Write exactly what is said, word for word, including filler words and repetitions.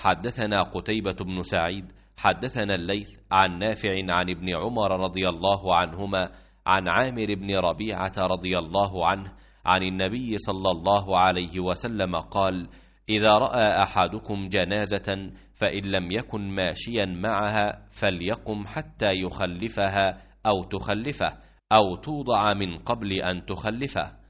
حدثنا قتيبة بن سعيد حدثنا الليث عن نافع عن ابن عمر رضي الله عنهما عن عامر بن ربيعة رضي الله عنه عن النبي صلى الله عليه وسلم قال: إذا رأى أحدكم جنازة فإن لم يكن ماشيا معها فليقم حتى يخلفها أو تخلفه أو توضع من قبل أن تخلفه.